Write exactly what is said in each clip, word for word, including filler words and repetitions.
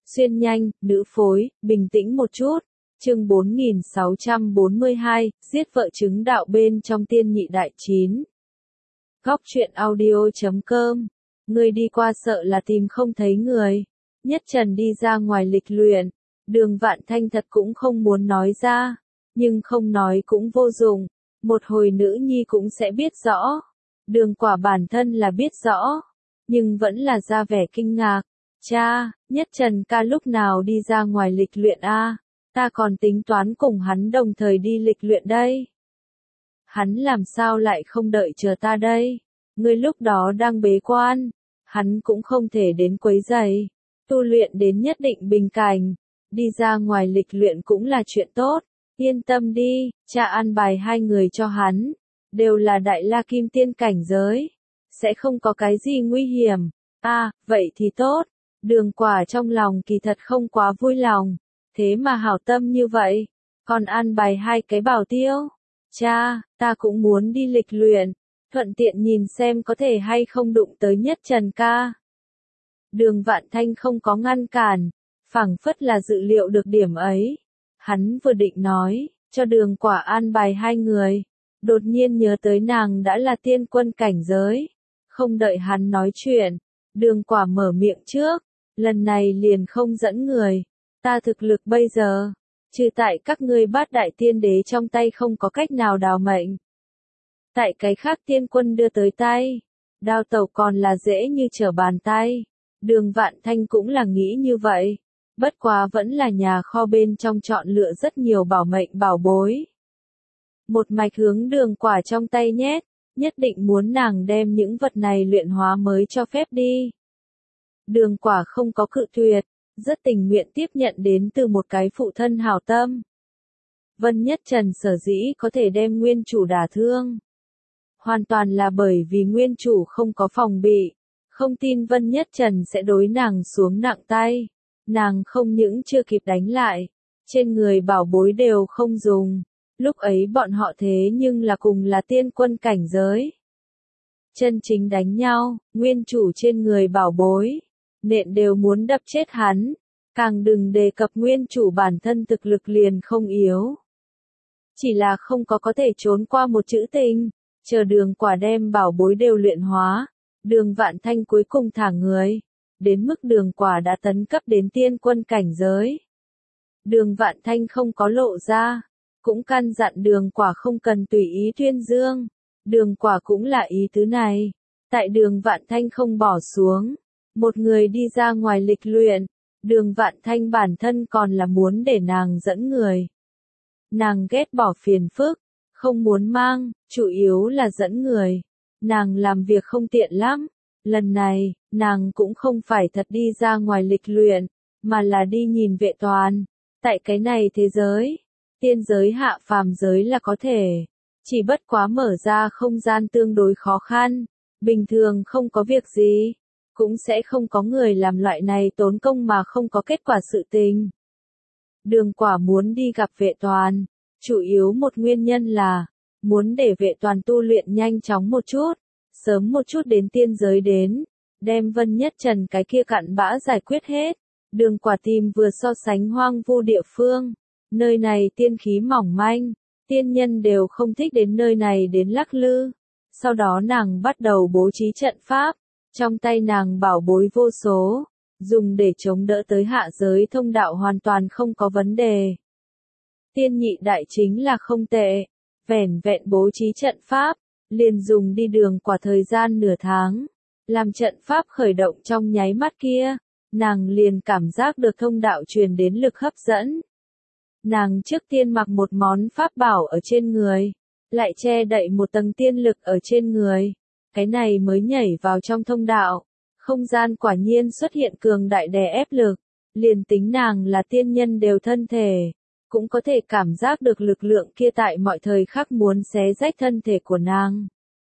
Xuyên nhanh, nữ phối, bình tĩnh một chút. Chương bốn nghìn sáu trăm bốn mươi hai, giết vợ chứng đạo bên trong tiên nhị đại chín. Góc truyện audio chấm com. Người đi qua sợ là tìm không thấy người. Nhất Trần đi ra ngoài lịch luyện. Đường Vạn Thanh thật cũng không muốn nói ra. Nhưng không nói cũng vô dụng. Một hồi nữ nhi cũng sẽ biết rõ. Đường Quả bản thân là biết rõ. Nhưng vẫn là ra vẻ kinh ngạc. Cha, Nhất Trần ca lúc nào đi ra ngoài lịch luyện a? Ta còn tính toán cùng hắn đồng thời đi lịch luyện đây. Hắn làm sao lại không đợi chờ ta đây? Ngươi lúc đó đang bế quan, hắn cũng không thể đến quấy rầy. Tu luyện đến nhất định bình cảnh, đi ra ngoài lịch luyện cũng là chuyện tốt. Yên tâm đi, cha an bài hai người cho hắn, đều là đại la kim tiên cảnh giới, sẽ không có cái gì nguy hiểm. À, vậy thì tốt. Đường Quả trong lòng kỳ thật không quá vui lòng, thế mà hảo tâm như vậy, còn an bài hai cái bảo tiêu. Cha, ta cũng muốn đi lịch luyện, thuận tiện nhìn xem có thể hay không đụng tới Nhất Trần ca. Đường Vạn Thanh không có ngăn cản, phảng phất là dự liệu được điểm ấy. Hắn vừa định nói, cho Đường Quả an bài hai người, đột nhiên nhớ tới nàng đã là tiên quân cảnh giới. Không đợi hắn nói chuyện, Đường Quả mở miệng trước, lần này liền không dẫn người. Ta thực lực bây giờ, trừ tại các ngươi bát đại tiên đế trong tay không có cách nào đào mệnh. Tại cái khác tiên quân đưa tới tay, đao tẩu còn là dễ như trở bàn tay. Đường Vạn Thanh cũng là nghĩ như vậy, bất quá vẫn là nhà kho bên trong chọn lựa rất nhiều bảo mệnh bảo bối. Một mạch hướng Đường Quả trong tay nhét, nhất định muốn nàng đem những vật này luyện hóa mới cho phép đi. Đường Quả không có cự tuyệt, rất tình nguyện tiếp nhận đến từ một cái phụ thân hảo tâm. Vân Nhất Trần sở dĩ có thể đem nguyên chủ đả thương, hoàn toàn là bởi vì nguyên chủ không có phòng bị, không tin Vân Nhất Trần sẽ đối nàng xuống nặng tay. Nàng không những chưa kịp đánh lại, trên người bảo bối đều không dùng, lúc ấy bọn họ thế nhưng là cùng là tiên quân cảnh giới. Chân chính đánh nhau, nguyên chủ trên người bảo bối, nện đều muốn đập chết hắn, càng đừng đề cập nguyên chủ bản thân thực lực liền không yếu. Chỉ là không có có thể trốn qua một chữ tình, chờ Đường Quả đem bảo bối đều luyện hóa, Đường Vạn Thanh cuối cùng thả người, đến mức Đường Quả đã tấn cấp đến tiên quân cảnh giới. Đường Vạn Thanh không có lộ ra, cũng căn dặn Đường Quả không cần tùy ý tuyên dương. Đường Quả cũng là ý tứ này, tại Đường Vạn Thanh không bỏ xuống. Một người đi ra ngoài lịch luyện, Đường Vạn Thanh bản thân còn là muốn để nàng dẫn người. Nàng ghét bỏ phiền phức, không muốn mang, chủ yếu là dẫn người. Nàng làm việc không tiện lắm. Lần này, nàng cũng không phải thật đi ra ngoài lịch luyện, mà là đi nhìn vệ toàn. Tại cái này thế giới, tiên giới hạ phàm giới là có thể, chỉ bất quá mở ra không gian tương đối khó khăn, bình thường không có việc gì. Cũng sẽ không có người làm loại này tốn công mà không có kết quả sự tình. Đường Quả muốn đi gặp vệ toàn, chủ yếu một nguyên nhân là, muốn để vệ toàn tu luyện nhanh chóng một chút, sớm một chút đến tiên giới đến, đem Vân Nhất Trần cái kia cặn bã giải quyết hết. Đường Quả tìm vừa so sánh hoang vu địa phương, nơi này tiên khí mỏng manh, tiên nhân đều không thích đến nơi này đến lắc lư. Sau đó nàng bắt đầu bố trí trận pháp. Trong tay nàng bảo bối vô số, dùng để chống đỡ tới hạ giới thông đạo hoàn toàn không có vấn đề. Tiên nhị đại chính là không tệ, vẻn vẹn bố trí trận pháp, liền dùng đi Đường Quả thời gian nửa tháng. Làm trận pháp khởi động trong nháy mắt kia, nàng liền cảm giác được thông đạo truyền đến lực hấp dẫn. Nàng trước tiên mặc một món pháp bảo ở trên người, lại che đậy một tầng tiên lực ở trên người. Cái này mới nhảy vào trong thông đạo, không gian quả nhiên xuất hiện cường đại đè ép lực, liền tính nàng là tiên nhân đều thân thể, cũng có thể cảm giác được lực lượng kia tại mọi thời khắc muốn xé rách thân thể của nàng.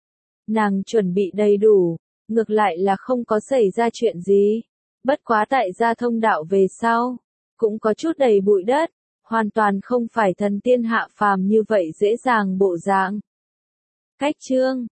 Nàng chuẩn bị đầy đủ, ngược lại là không có xảy ra chuyện gì, bất quá tại ra thông đạo về sau, cũng có chút đầy bụi đất, hoàn toàn không phải thần tiên hạ phàm như vậy dễ dàng bộ dạng. Cách chương